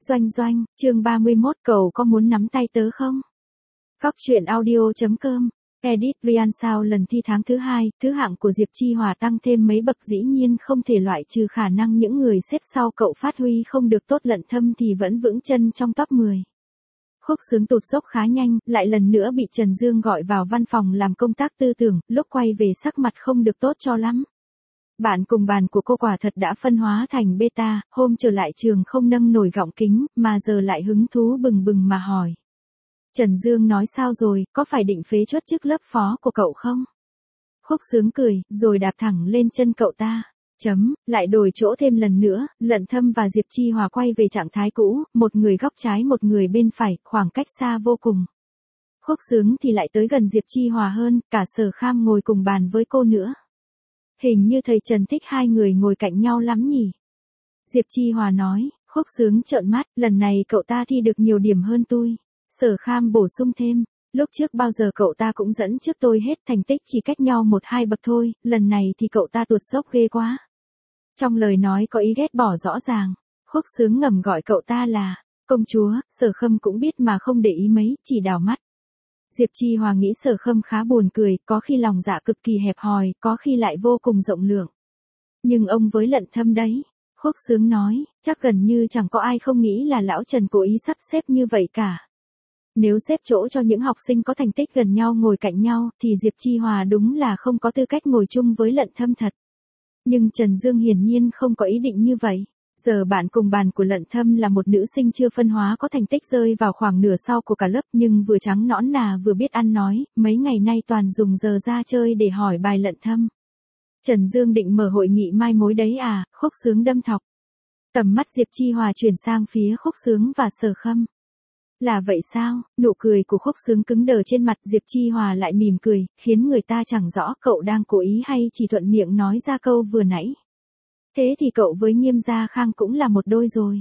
Doanh doanh, chương 31, cậu có muốn nắm tay tớ không? Góc truyện audio.com, edit Brian sao lần thi tháng thứ 2, thứ hạng của Diệp Chi Hòa tăng thêm mấy bậc dĩ nhiên không thể loại trừ khả năng những người xếp sau cậu phát huy không được tốt. Lận Thâm thì vẫn vững chân trong top 10. Khúc Sướng tụt dốc khá nhanh, lại lần nữa bị Trần Dương gọi vào văn phòng làm công tác tư tưởng, lúc quay về sắc mặt không được tốt cho lắm. Bạn cùng bàn của cô quả thật đã phân hóa thành beta, hôm trở lại trường không nâng nổi gọng kính, mà giờ lại hứng thú bừng bừng mà hỏi. Trần Dương nói sao rồi, có phải định phế chốt chức lớp phó của cậu không? Khúc Sướng cười, rồi đạp thẳng lên chân cậu ta. Lại đổi chỗ thêm lần nữa, Lận Thâm và Diệp Chi Hòa quay về trạng thái cũ, một người góc trái một người bên phải, khoảng cách xa vô cùng. Khúc Sướng thì lại tới gần Diệp Chi Hòa hơn, cả Sở Kham ngồi cùng bàn với cô nữa. Hình như thầy Trần thích hai người ngồi cạnh nhau lắm nhỉ? Diệp Chi Hòa nói. Khúc Sướng trợn mắt, lần này cậu ta thi được nhiều điểm hơn tôi. Sở Kham bổ sung thêm, lúc trước bao giờ cậu ta cũng dẫn trước tôi hết, thành tích chỉ cách nhau 1-2 bậc thôi, lần này thì cậu ta tuột dốc ghê quá. Trong lời nói có ý ghét bỏ rõ ràng. Khúc Sướng ngầm gọi cậu ta là công chúa. Sở Khâm cũng biết mà không để ý mấy, chỉ đảo mắt. Diệp Chi Hòa nghĩ Sở Khâm khá buồn cười, có khi lòng dạ cực kỳ hẹp hòi, có khi lại vô cùng rộng lượng. Nhưng ông với Lận Thâm đấy. Khúc Sướng nói, chắc gần như chẳng có ai không nghĩ là lão Trần cố ý sắp xếp như vậy cả. Nếu xếp chỗ cho những học sinh có thành tích gần nhau ngồi cạnh nhau, thì Diệp Chi Hòa đúng là không có tư cách ngồi chung với Lận Thâm thật. Nhưng Trần Dương hiển nhiên không có ý định như vậy. Giờ bạn cùng bàn của Lận Thâm là một nữ sinh chưa phân hóa có thành tích rơi vào khoảng nửa sau của cả lớp, nhưng vừa trắng nõn nà vừa biết ăn nói, mấy ngày nay toàn dùng giờ ra chơi để hỏi bài Lận Thâm. Trần Dương định mở hội nghị mai mối đấy à? Khúc Sướng đâm thọc. Tầm mắt Diệp Chi Hòa chuyển sang phía Khúc Sướng và Sở Khâm. Là vậy sao? Nụ cười của Khúc Sướng cứng đờ trên mặt. Diệp Chi Hòa lại mỉm cười, khiến người ta chẳng rõ cậu đang cố ý hay chỉ thuận miệng nói ra câu vừa nãy. Thế thì cậu với Nghiêm Gia Khang cũng là một đôi rồi.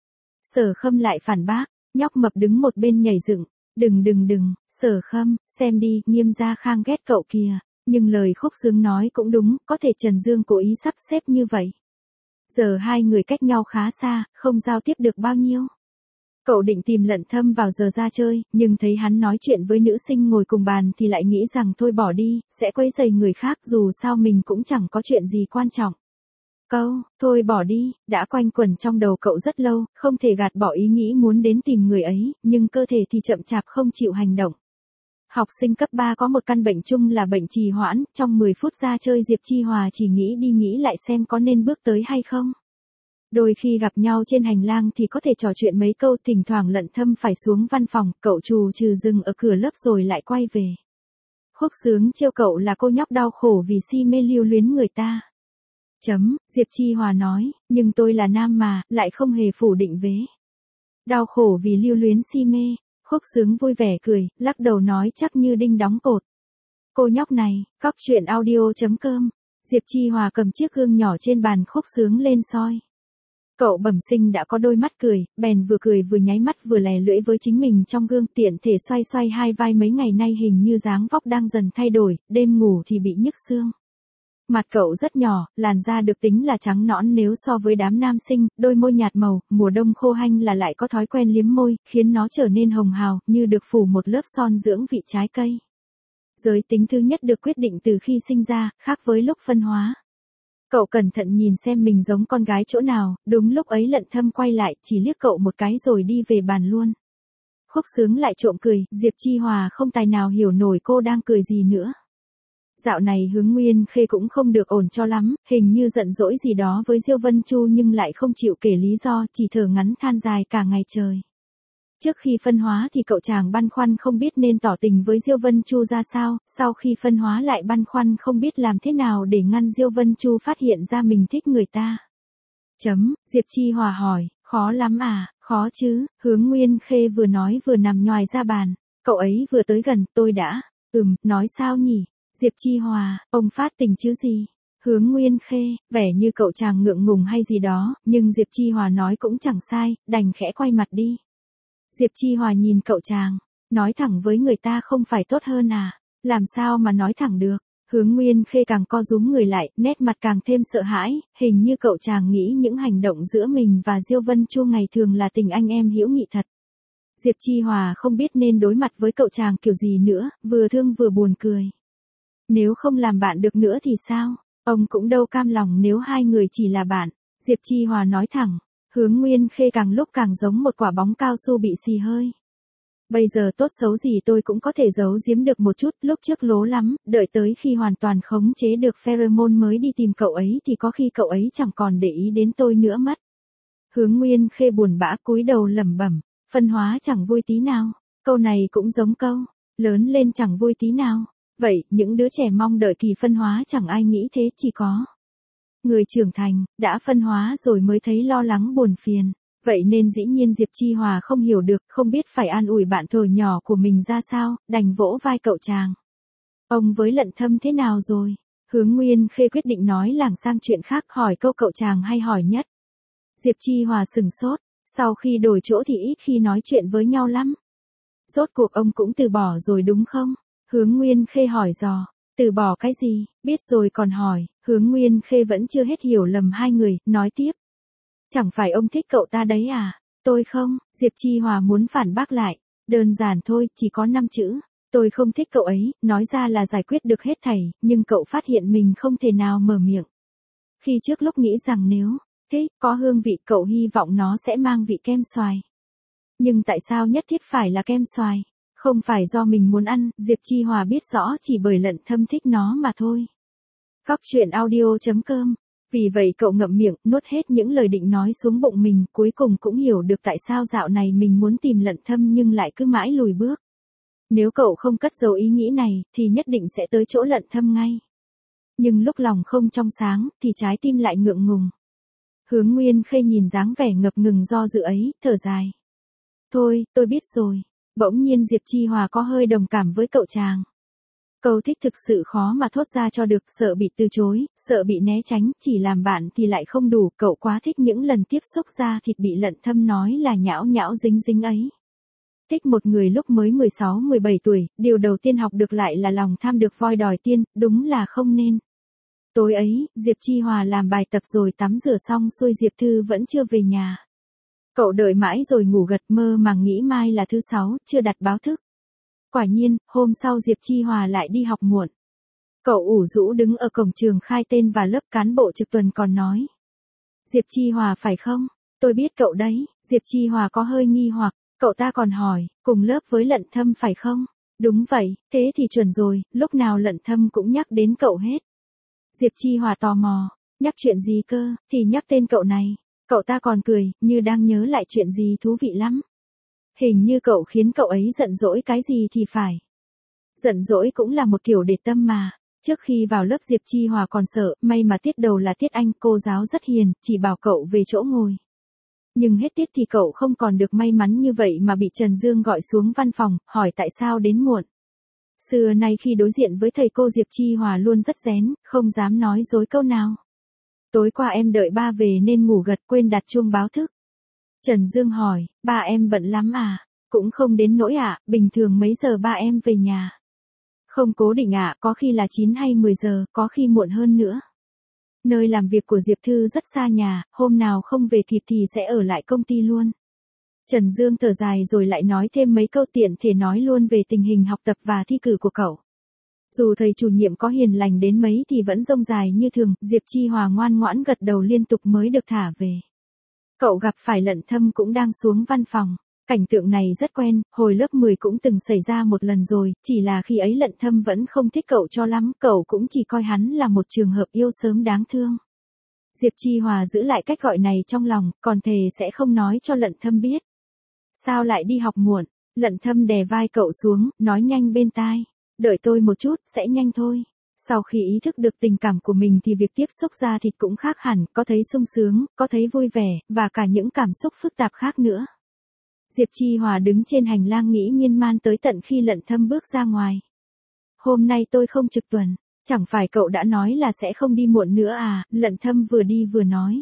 Sở Khâm lại phản bác, nhóc mập đứng một bên nhảy dựng. Đừng, Sở Khâm, xem đi, Nghiêm Gia Khang ghét cậu kìa. Nhưng lời Khúc Sướng nói cũng đúng, có thể Trần Dương cố ý sắp xếp như vậy. Giờ hai người cách nhau khá xa, không giao tiếp được bao nhiêu. Cậu định tìm Lận Thâm vào giờ ra chơi, nhưng thấy hắn nói chuyện với nữ sinh ngồi cùng bàn thì lại nghĩ rằng thôi bỏ đi, sẽ quấy rầy người khác, dù sao mình cũng chẳng có chuyện gì quan trọng. Câu, thôi bỏ đi, đã quanh quẩn trong đầu cậu rất lâu, không thể gạt bỏ ý nghĩ muốn đến tìm người ấy, nhưng cơ thể thì chậm chạp không chịu hành động. Học sinh cấp 3 có một căn bệnh chung là bệnh trì hoãn, trong 10 phút ra chơi Diệp Chi Hòa chỉ nghĩ đi nghĩ lại xem có nên bước tới hay không. Đôi khi gặp nhau trên hành lang thì có thể trò chuyện mấy câu, thỉnh thoảng Lận Thâm phải xuống văn phòng, cậu trù trừ dừng ở cửa lớp rồi lại quay về. Khúc Sướng trêu cậu là cô nhóc đau khổ vì si mê lưu luyến người ta. Diệp Chi Hòa nói, nhưng tôi là nam mà, lại không hề phủ định vế. Đau khổ vì lưu luyến si mê. Khúc Sướng vui vẻ cười, lắc đầu nói chắc như đinh đóng cột. Cô nhóc này, góc truyện audio.com. Diệp Chi Hòa cầm chiếc gương nhỏ trên bàn Khúc Sướng lên soi. Cậu bẩm sinh đã có đôi mắt cười, bèn vừa cười vừa nháy mắt vừa lè lưỡi với chính mình trong gương, tiện thể xoay xoay hai vai, mấy ngày nay hình như dáng vóc đang dần thay đổi, đêm ngủ thì bị nhức xương. Mặt cậu rất nhỏ, làn da được tính là trắng nõn nếu so với đám nam sinh, đôi môi nhạt màu, mùa đông khô hanh là lại có thói quen liếm môi, khiến nó trở nên hồng hào, như được phủ một lớp son dưỡng vị trái cây. Giới tính thứ nhất được quyết định từ khi sinh ra, khác với lúc phân hóa. Cậu cẩn thận nhìn xem mình giống con gái chỗ nào, đúng lúc ấy Lận Thâm quay lại, chỉ liếc cậu một cái rồi đi về bàn luôn. Khúc Sướng lại trộm cười, Diệp Chi Hòa không tài nào hiểu nổi cô đang cười gì nữa. Dạo này Hướng Nguyên Khê cũng không được ổn cho lắm, hình như giận dỗi gì đó với Diêu Vân Chu nhưng lại không chịu kể lý do, chỉ thở ngắn than dài cả ngày trời. Trước khi phân hóa thì cậu chàng băn khoăn không biết nên tỏ tình với Diêu Vân Chu ra sao, sau khi phân hóa lại băn khoăn không biết làm thế nào để ngăn Diêu Vân Chu phát hiện ra mình thích người ta. Diệp Chi Hòa hỏi, khó lắm à? Khó chứ, Hướng Nguyên Khê vừa nói vừa nằm nhoài ra bàn, cậu ấy vừa tới gần, tôi đã, nói sao nhỉ? Diệp Chi Hòa, ông phát tình chứ gì? Hướng Nguyên Khê, vẻ như cậu chàng ngượng ngùng hay gì đó, nhưng Diệp Chi Hòa nói cũng chẳng sai, đành khẽ quay mặt đi. Diệp Chi Hòa nhìn cậu chàng, nói thẳng với người ta không phải tốt hơn à? Làm sao mà nói thẳng được? Hướng Nguyên Khê càng co rúm người lại, nét mặt càng thêm sợ hãi, hình như cậu chàng nghĩ những hành động giữa mình và Diêu Vân Chu ngày thường là tình anh em hữu nghị thật. Diệp Chi Hòa không biết nên đối mặt với cậu chàng kiểu gì nữa, vừa thương vừa buồn cười. Nếu không làm bạn được nữa thì sao? Ông cũng đâu cam lòng nếu hai người chỉ là bạn. Diệp Chi Hòa nói thẳng. Hướng Nguyên Khê càng lúc càng giống một quả bóng cao su bị xì hơi. Bây giờ tốt xấu gì tôi cũng có thể giấu giếm được một chút, lúc trước lố lắm, đợi tới khi hoàn toàn khống chế được pheromone mới đi tìm cậu ấy thì có khi cậu ấy chẳng còn để ý đến tôi nữa mất. Hướng Nguyên Khê buồn bã cúi đầu lẩm bẩm, phân hóa chẳng vui tí nào, câu này cũng giống câu, lớn lên chẳng vui tí nào. Vậy, những đứa trẻ mong đợi kỳ phân hóa chẳng ai nghĩ thế, chỉ có người trưởng thành, đã phân hóa rồi mới thấy lo lắng buồn phiền. Vậy nên dĩ nhiên Diệp Chi Hòa không hiểu được, không biết phải an ủi bạn thời nhỏ của mình ra sao, đành vỗ vai cậu chàng. Ông với Lận Thâm thế nào rồi? Hướng Nguyên Khê quyết định nói lảng sang chuyện khác, hỏi câu cậu chàng hay hỏi nhất. Diệp Chi Hòa sừng sốt, sau khi đổi chỗ thì ít khi nói chuyện với nhau lắm. Rốt cuộc ông cũng từ bỏ rồi đúng không? Hướng Nguyên Khê hỏi dò. Từ bỏ cái gì, biết rồi còn hỏi. Hướng Nguyên Khê vẫn chưa hết hiểu lầm hai người, nói tiếp. Chẳng phải ông thích cậu ta đấy à? Tôi không, Diệp Chi Hòa muốn phản bác lại. Đơn giản thôi, chỉ có 5 chữ. Tôi không thích cậu ấy, nói ra là giải quyết được hết thảy, nhưng cậu phát hiện mình không thể nào mở miệng. Khi trước lúc nghĩ rằng nếu thích, có hương vị, cậu hy vọng nó sẽ mang vị kem xoài. Nhưng tại sao nhất thiết phải là kem xoài? Không phải do mình muốn ăn, Diệp Chi Hòa biết rõ chỉ bởi Lận Thâm thích nó mà thôi. Góc truyện audio.com. Vì vậy cậu ngậm miệng, nuốt hết những lời định nói xuống bụng mình, cuối cùng cũng hiểu được tại sao dạo này mình muốn tìm Lận Thâm nhưng lại cứ mãi lùi bước. Nếu cậu không cất giấu ý nghĩ này, thì nhất định sẽ tới chỗ Lận Thâm ngay. Nhưng lúc lòng không trong sáng, thì trái tim lại ngượng ngùng. Hướng Nguyên Khê nhìn dáng vẻ ngập ngừng do dự ấy, thở dài. Thôi, tôi biết rồi. Bỗng nhiên Diệp Chi Hòa có hơi đồng cảm với cậu chàng. Câu thích thực sự khó mà thốt ra cho được, sợ bị từ chối, sợ bị né tránh, chỉ làm bạn thì lại không đủ, cậu quá thích những lần tiếp xúc da thịt bị Lận Thâm nói là nhão nhão dính dính ấy. Thích một người lúc mới 16-17 tuổi, điều đầu tiên học được lại là lòng tham được voi đòi tiên, đúng là không nên. Tối ấy, Diệp Chi Hòa làm bài tập rồi tắm rửa xong xuôi, Diệp Thư vẫn chưa về nhà. Cậu đợi mãi rồi ngủ gật, mơ màng nghĩ mai là thứ 6, chưa đặt báo thức. Quả nhiên, hôm sau Diệp Chi Hòa lại đi học muộn. Cậu ủ rũ đứng ở cổng trường khai tên và lớp cán bộ trực tuần còn nói. Diệp Chi Hòa phải không? Tôi biết cậu đấy. Diệp Chi Hòa có hơi nghi hoặc, cậu ta còn hỏi, cùng lớp với Lận Thâm phải không? Đúng vậy, thế thì chuẩn rồi, lúc nào Lận Thâm cũng nhắc đến cậu hết. Diệp Chi Hòa tò mò, nhắc chuyện gì cơ, thì nhắc tên cậu này. Cậu ta còn cười, như đang nhớ lại chuyện gì thú vị lắm. Hình như cậu khiến cậu ấy giận dỗi cái gì thì phải. Giận dỗi cũng là một kiểu để tâm mà. Trước khi vào lớp Diệp Chi Hòa còn sợ, may mà tiết đầu là tiết Anh, cô giáo rất hiền, chỉ bảo cậu về chỗ ngồi. Nhưng hết tiết thì cậu không còn được may mắn như vậy mà bị Trần Dương gọi xuống văn phòng, hỏi tại sao đến muộn. Xưa nay khi đối diện với thầy cô Diệp Chi Hòa luôn rất rén, không dám nói dối câu nào. Tối qua em đợi ba về nên ngủ gật, quên đặt chuông báo thức. Trần Dương hỏi, ba em bận lắm à? Cũng không đến nỗi ạ, bình thường mấy giờ ba em về nhà? Không cố định ạ, có khi là 9 hay 10 giờ, có khi muộn hơn nữa. Nơi làm việc của Diệp Thư rất xa nhà, hôm nào không về kịp thì sẽ ở lại công ty luôn. Trần Dương thở dài rồi lại nói thêm mấy câu tiện thể nói luôn về tình hình học tập và thi cử của cậu. Dù thầy chủ nhiệm có hiền lành đến mấy thì vẫn rông dài như thường, Diệp Chi Hòa ngoan ngoãn gật đầu liên tục mới được thả về. Cậu gặp phải Lận Thâm cũng đang xuống văn phòng. Cảnh tượng này rất quen, hồi lớp 10 cũng từng xảy ra một lần rồi, chỉ là khi ấy Lận Thâm vẫn không thích cậu cho lắm, cậu cũng chỉ coi hắn là một trường hợp yêu sớm đáng thương. Diệp Chi Hòa giữ lại cách gọi này trong lòng, còn thề sẽ không nói cho Lận Thâm biết. Sao lại đi học muộn? Lận Thâm đè vai cậu xuống, nói nhanh bên tai. Đợi tôi một chút, sẽ nhanh thôi. Sau khi ý thức được tình cảm của mình thì việc tiếp xúc da thịt cũng khác hẳn, có thấy sung sướng, có thấy vui vẻ, và cả những cảm xúc phức tạp khác nữa. Diệp Chi Hòa đứng trên hành lang nghĩ miên man tới tận khi Lận Thâm bước ra ngoài. Hôm nay tôi không trực tuần, chẳng phải cậu đã nói là sẽ không đi muộn nữa à? Lận Thâm vừa đi vừa nói.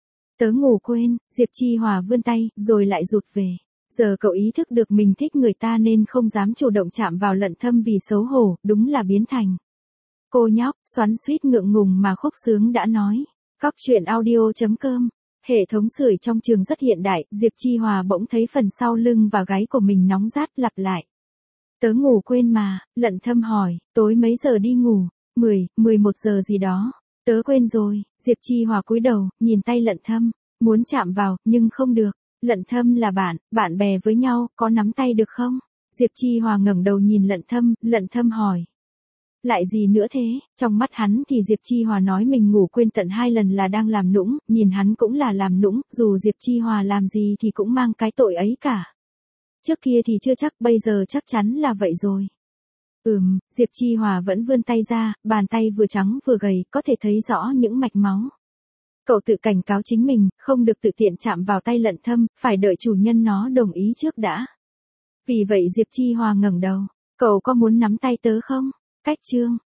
Tớ ngủ quên, Diệp Chi Hòa vươn tay, rồi lại rụt về. Giờ cậu ý thức được mình thích người ta nên không dám chủ động chạm vào Lận Thâm vì xấu hổ, đúng là biến thành Cô nhóc, xoắn xuýt ngượng ngùng mà khúc sướng đã nói. Cóc truyện audio.com. Hệ thống sưởi trong trường rất hiện đại, Diệp Chi Hòa bỗng thấy phần sau lưng và gáy của mình nóng rát lặp lại. Tớ ngủ quên mà, Lận Thâm hỏi, tối mấy giờ đi ngủ? 11 giờ gì đó. Tớ quên rồi, Diệp Chi Hòa cúi đầu, nhìn tay Lận Thâm, muốn chạm vào, nhưng không được. Lận Thâm là bạn bè với nhau, có nắm tay được không? Diệp Chi Hòa ngẩng đầu nhìn Lận Thâm hỏi. Lại gì nữa thế? Trong mắt hắn thì Diệp Chi Hòa nói mình ngủ quên tận 2 lần là đang làm nũng, nhìn hắn cũng là làm nũng, dù Diệp Chi Hòa làm gì thì cũng mang cái tội ấy cả. Trước kia thì chưa chắc, bây giờ chắc chắn là vậy rồi. Diệp Chi Hòa vẫn vươn tay ra, bàn tay vừa trắng vừa gầy, có thể thấy rõ những mạch máu. Cậu tự cảnh cáo chính mình, không được tự tiện chạm vào tay Lận Thâm, phải đợi chủ nhân nó đồng ý trước đã. Vì vậy Diệp Chi Hòa ngẩng đầu, cậu có muốn nắm tay tớ không? Cách chương.